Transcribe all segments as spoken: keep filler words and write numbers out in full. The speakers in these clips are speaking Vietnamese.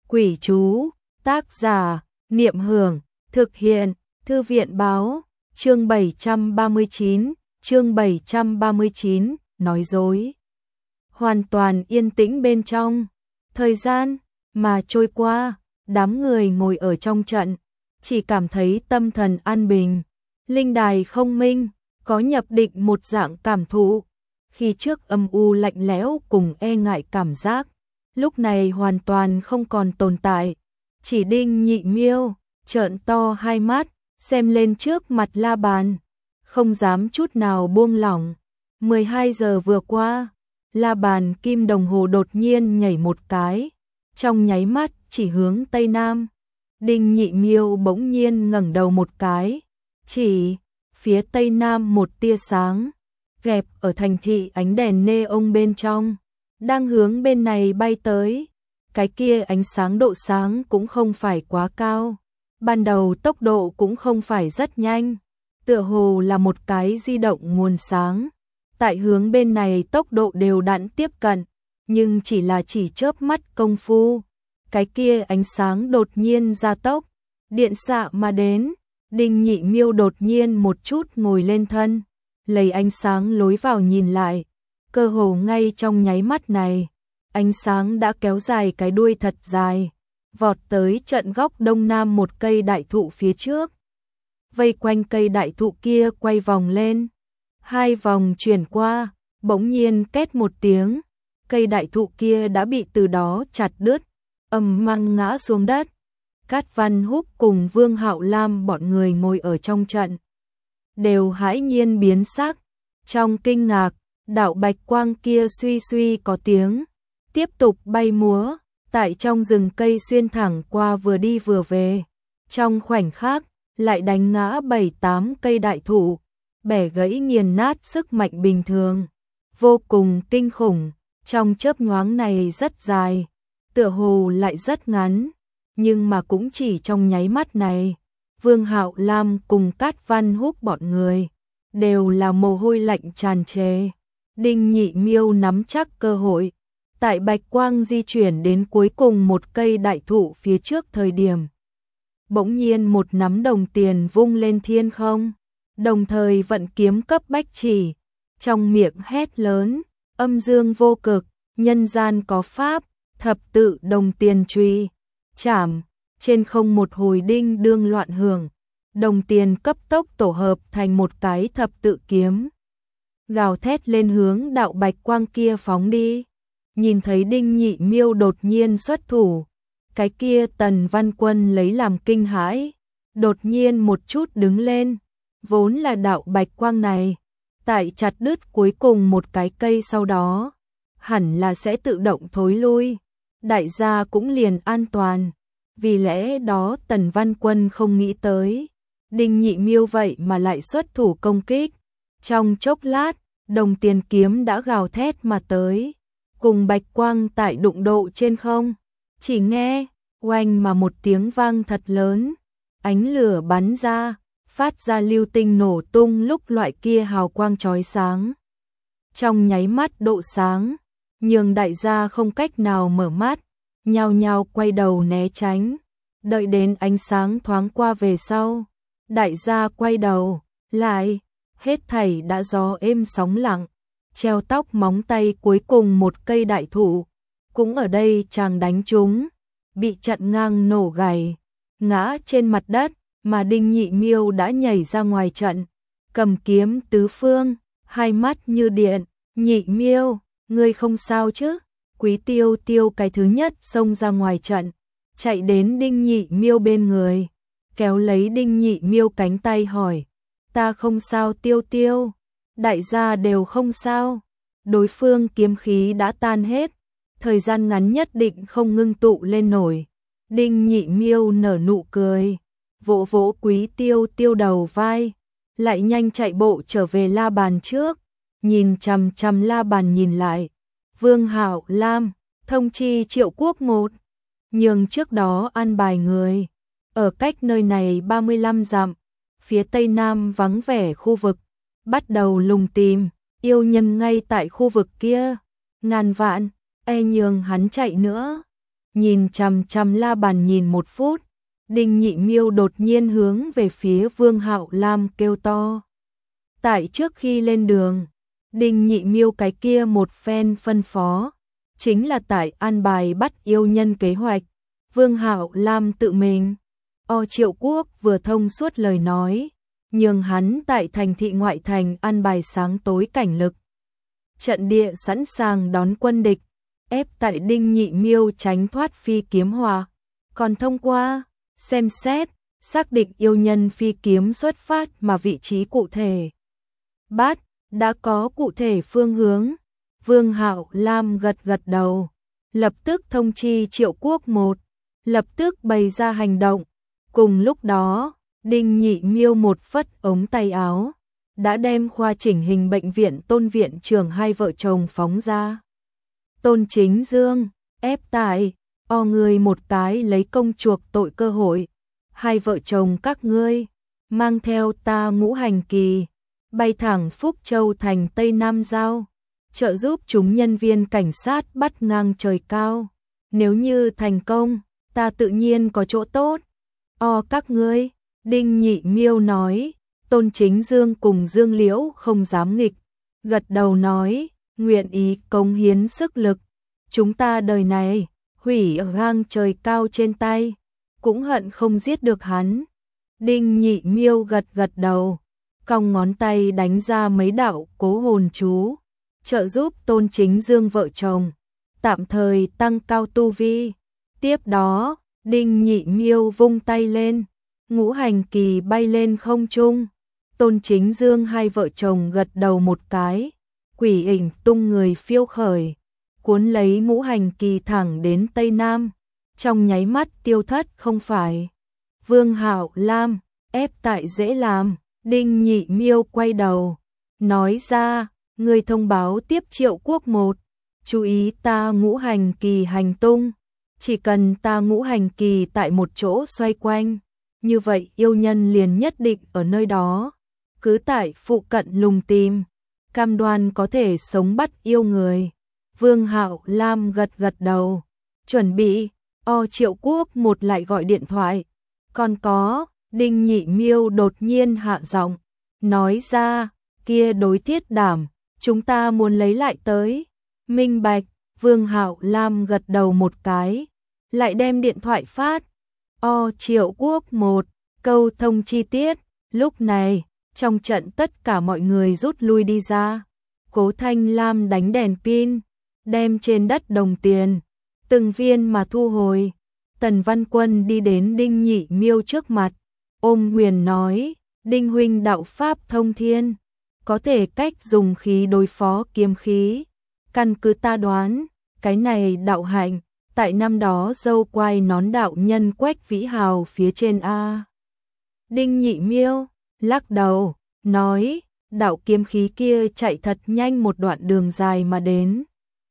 Quỷ chú, tác giả, Niệm Hưởng, thực hiện, Thư viện báo, chương bảy trăm ba mươi chín, chương bảy trăm ba mươi chín, nói dối. Hoàn toàn yên tĩnh bên trong, thời gian mà trôi qua, đám người ngồi ở trong trận, chỉ cảm thấy tâm thần an bình, linh đài không minh, có nhập định một dạng cảm thụ. Khi trước âm u lạnh lẽo cùng e ngại cảm giác, lúc này hoàn toàn không còn tồn tại. Chỉ Đinh Nhị Miêu trợn to hai mắt, xem lên trước mặt La Bàn, không dám chút nào buông lỏng. mười hai giờ vừa qua, La Bàn kim đồng hồ đột nhiên nhảy một cái, trong nháy mắt chỉ hướng Tây Nam. Đinh Nhị Miêu bỗng nhiên ngẩng đầu một cái, chỉ phía Tây Nam một tia sáng, gẹp ở thành thị ánh đèn neon bên trong, đang hướng bên này bay tới. Cái kia ánh sáng độ sáng cũng không phải quá cao, ban đầu tốc độ cũng không phải rất nhanh, tựa hồ là một cái di động nguồn sáng. Tại hướng bên này tốc độ đều đặn tiếp cận, nhưng chỉ là chỉ chớp mắt công phu, cái kia ánh sáng đột nhiên gia tốc, điện xạ mà đến. Đinh Nhị Miêu đột nhiên một chút ngồi lên thân, lấy ánh sáng lối vào nhìn lại, cơ hồ ngay trong nháy mắt này, ánh sáng đã kéo dài cái đuôi thật dài, vọt tới trận góc đông nam một cây đại thụ phía trước. Vây quanh cây đại thụ kia quay vòng lên, hai vòng chuyển qua, bỗng nhiên két một tiếng, cây đại thụ kia đã bị từ đó chặt đứt, ầm mang ngã xuống đất. Cát Văn Húc cùng Vương Hạo Lam bọn người ngồi ở trong trận, đều hãi nhiên biến sắc, trong kinh ngạc, đạo bạch quang kia suy suy có tiếng, tiếp tục bay múa, tại trong rừng cây xuyên thẳng qua vừa đi vừa về, trong khoảnh khắc, lại đánh ngã bảy tám cây đại thụ, bẻ gãy nghiền nát sức mạnh bình thường, vô cùng kinh khủng. Trong chớp nhoáng này rất dài, tựa hồ lại rất ngắn, nhưng mà cũng chỉ trong nháy mắt này, Vương Hạo Lam cùng Cát Văn Húc bọn người đều là mồ hôi lạnh tràn trề. Đinh Nhị Miêu nắm chắc cơ hội, tại bạch quang di chuyển đến cuối cùng một cây đại thụ phía trước thời điểm, bỗng nhiên một nắm đồng tiền vung lên thiên không, đồng thời vận kiếm cấp bách chỉ, trong miệng hét lớn, âm dương vô cực, nhân gian có pháp, thập tự đồng tiền truy, chảm. Trên không một hồi đinh đương loạn hưởng, đồng tiền cấp tốc tổ hợp thành một cái thập tự kiếm, gào thét lên hướng đạo bạch quang kia phóng đi. Nhìn thấy Đinh Nhị Miêu đột nhiên xuất thủ, cái kia Tần Văn Quân lấy làm kinh hãi, đột nhiên một chút đứng lên, vốn là đạo bạch quang này, tại chặt đứt cuối cùng một cái cây sau đó, hẳn là sẽ tự động thối lui, đại gia cũng liền an toàn. Vì lẽ đó Tần Văn Quân không nghĩ tới, Đinh Nhị Miêu vậy mà lại xuất thủ công kích. Trong chốc lát, đồng tiền kiếm đã gào thét mà tới, cùng bạch quang tại đụng độ trên không. Chỉ nghe, oanh mà một tiếng vang thật lớn, ánh lửa bắn ra, phát ra lưu tinh nổ tung lúc loại kia hào quang chói sáng. Trong nháy mắt độ sáng, nhường đại gia không cách nào mở mắt, nhao nhao quay đầu né tránh, đợi đến ánh sáng thoáng qua về sau, đại gia quay đầu lại, hết thảy đã gió êm sóng lặng, treo tóc móng tay cuối cùng một cây đại thụ, cũng ở đây chàng đánh trúng, bị chặn ngang nổ gãy, ngã trên mặt đất, mà Đinh Nhị Miêu đã nhảy ra ngoài trận, cầm kiếm tứ phương, hai mắt như điện. Nhị Miêu, ngươi không sao chứ? Quý Tiêu Tiêu cái thứ nhất xông ra ngoài trận, chạy đến Đinh Nhị Miêu bên người, kéo lấy Đinh Nhị Miêu cánh tay hỏi, ta không sao Tiêu Tiêu, đại gia đều không sao. Đối phương kiếm khí đã tan hết, thời gian ngắn nhất định không ngưng tụ lên nổi. Đinh Nhị Miêu nở nụ cười, vỗ vỗ Quý Tiêu Tiêu đầu vai, lại nhanh chạy bộ trở về La Bàn trước, nhìn chằm chằm La Bàn nhìn lại. Vương Hạo Lam, thông chi Triệu Quốc một, nhường trước đó an bài người, ở cách nơi này ba mươi lăm dặm, phía tây nam vắng vẻ khu vực, bắt đầu lùng tìm, yêu nhân ngay tại khu vực kia, ngàn vạn, e nhường hắn chạy nữa. nhìn chằm chằm la bàn nhìn một phút, Đinh Nhị Miêu đột nhiên hướng về phía Vương Hạo Lam kêu to. Tại trước khi lên đường, Đinh Nhị Miêu cái kia một phen phân phó, chính là tại an bài bắt yêu nhân kế hoạch, Vương Hạo Lam tự mình. O Triệu Quốc vừa thông suốt lời nói, nhường hắn tại thành thị ngoại thành an bài sáng tối cảnh lực. Trận địa sẵn sàng đón quân địch, ép tại Đinh Nhị Miêu tránh thoát phi kiếm hỏa, còn thông qua, xem xét, xác định yêu nhân phi kiếm xuất phát mà vị trí cụ thể. Bát, đã có cụ thể phương hướng. Vương Hạo Lam gật gật đầu, lập tức thông chi Triệu Quốc một, lập tức bày ra hành động. Cùng lúc đó, Đinh Nhị Miêu một phất ống tay áo, đã đem khoa chỉnh hình bệnh viện Tôn viện trưởng hai vợ chồng phóng ra. Tôn Chính Dương, ép tại, o người một cái lấy công chuộc tội cơ hội. Hai vợ chồng các ngươi, mang theo ta Ngũ Hành Kỳ, bay thẳng Phúc Châu thành Tây Nam Giao, trợ giúp chúng nhân viên cảnh sát bắt ngang trời cao. Nếu như thành công, ta tự nhiên có chỗ tốt. O các ngươi, Đinh Nhị Miêu nói. Tôn Chính Dương cùng Dương Liễu không dám nghịch, gật đầu nói, nguyện ý cống hiến sức lực. Chúng ta đời này, hủy ở gang trời cao trên tay, cũng hận không giết được hắn. Đinh Nhị Miêu gật gật đầu, cong ngón tay đánh ra mấy đạo cố hồn chú, trợ giúp Tôn Chính Dương vợ chồng, tạm thời tăng cao tu vi. Tiếp đó, Đinh Nhị Miêu vung tay lên, Ngũ Hành Kỳ bay lên không trung. Tôn Chính Dương hai vợ chồng gật đầu một cái, quỷ ảnh tung người phiêu khởi, cuốn lấy Ngũ Hành Kỳ thẳng đến Tây Nam, trong nháy mắt tiêu thất không phải. Vương Hạo Lam, ép tại dễ làm. Đinh Nhị Miêu quay đầu, nói ra, người thông báo tiếp Triệu Quốc một, chú ý ta Ngũ Hành Kỳ hành tung, chỉ cần ta Ngũ Hành Kỳ tại một chỗ xoay quanh, như vậy yêu nhân liền nhất định ở nơi đó, cứ tại phụ cận lùng tìm, cam đoan có thể sống bắt yêu người. Vương Hạo Lam gật gật đầu, chuẩn bị. O Triệu Quốc một lại gọi điện thoại, còn có. Đinh Nhị Miêu đột nhiên hạ giọng, nói ra, kia đối Thiết Đảm, chúng ta muốn lấy lại tới. Minh bạch. Vương Hạo Lam gật đầu một cái, lại đem điện thoại phát. O Triệu Quốc một, câu thông chi tiết. Lúc này, trong trận tất cả mọi người rút lui đi ra. Cố Thanh Lam đánh đèn pin, đem trên đất đồng tiền, từng viên mà thu hồi. Tần Văn Quân đi đến Đinh Nhị Miêu trước mặt, ôm huyền nói, Đinh huynh đạo pháp thông thiên, có thể cách dùng khí đối phó kiếm khí. Căn cứ ta đoán, cái này đạo hạnh, tại năm đó dâu quai nón đạo nhân Quách Vĩ Hào phía trên A. Đinh Nhị Miêu lắc đầu, nói, đạo kiếm khí kia chạy thật nhanh một đoạn đường dài mà đến.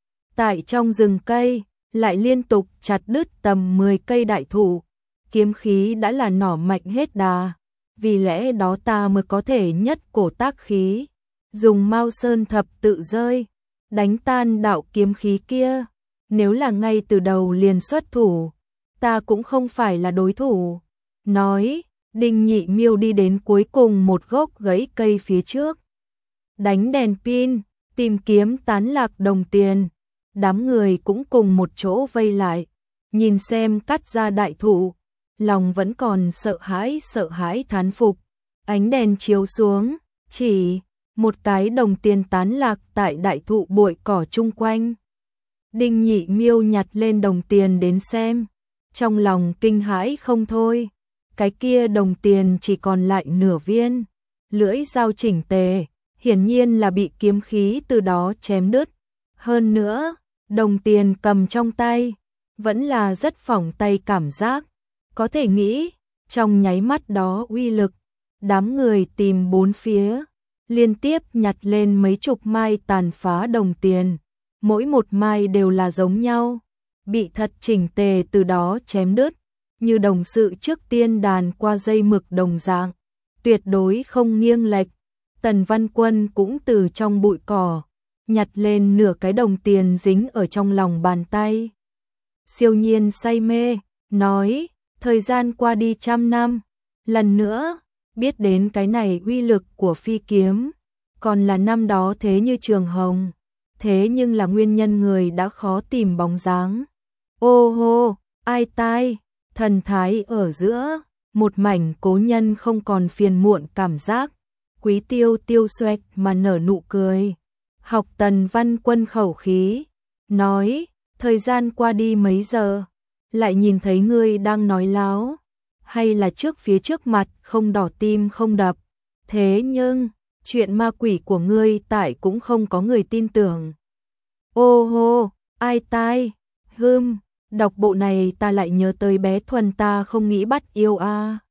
Tại trong rừng cây, lại liên tục chặt đứt tầm mười cây đại thụ, kiếm khí đã là nỏ mạnh hết đà, vì lẽ đó ta mới có thể nhất cổ tác khí, dùng Mao Sơn thập tự rơi, đánh tan đạo kiếm khí kia. Nếu là ngay từ đầu liền xuất thủ, ta cũng không phải là đối thủ. Nói, Đinh Nhị Miêu đi đến cuối cùng một gốc gãy cây phía trước, đánh đèn pin, tìm kiếm tán lạc đồng tiền. Đám người cũng cùng một chỗ vây lại, nhìn xem cắt ra đại thụ, lòng vẫn còn sợ hãi sợ hãi thán phục. Ánh đèn chiếu xuống, chỉ một cái đồng tiền tán lạc tại đại thụ bụi cỏ chung quanh. Đinh Nhị Miêu nhặt lên đồng tiền đến xem, trong lòng kinh hãi không thôi. Cái kia đồng tiền chỉ còn lại nửa viên, lưỡi dao chỉnh tề, hiển nhiên là bị kiếm khí từ đó chém đứt. Hơn nữa, đồng tiền cầm trong tay, vẫn là rất phỏng tay cảm giác. Có thể nghĩ, trong nháy mắt đó uy lực, đám người tìm bốn phía, liên tiếp nhặt lên mấy chục mai tàn phá đồng tiền. Mỗi một mai đều là giống nhau, bị thật chỉnh tề từ đó chém đứt, như đồng sự trước tiên đàn qua dây mực đồng dạng, tuyệt đối không nghiêng lệch. Tần Văn Quân cũng từ trong bụi cỏ nhặt lên nửa cái đồng tiền dính ở trong lòng bàn tay. Siêu nhiên say mê, nói, thời gian qua đi trăm năm, lần nữa, biết đến cái này uy lực của phi kiếm, còn là năm đó thế như trường hồng, thế nhưng là nguyên nhân người đã khó tìm bóng dáng. Ô hô, ai tai, thần thái ở giữa, một mảnh cố nhân không còn phiền muộn cảm giác, Quý Tiêu tiêu xoẹt mà nở nụ cười. Học Tần Văn Quân khẩu khí, nói, thời gian qua đi mấy giờ, lại nhìn thấy ngươi đang nói láo, hay là trước phía trước mặt không đỏ tim không đập, thế nhưng, chuyện ma quỷ của ngươi tại cũng không có người tin tưởng. Ô hô, ai tai, hưm, đọc bộ này ta lại nhớ tới bé Thuần ta không nghĩ bắt yêu a.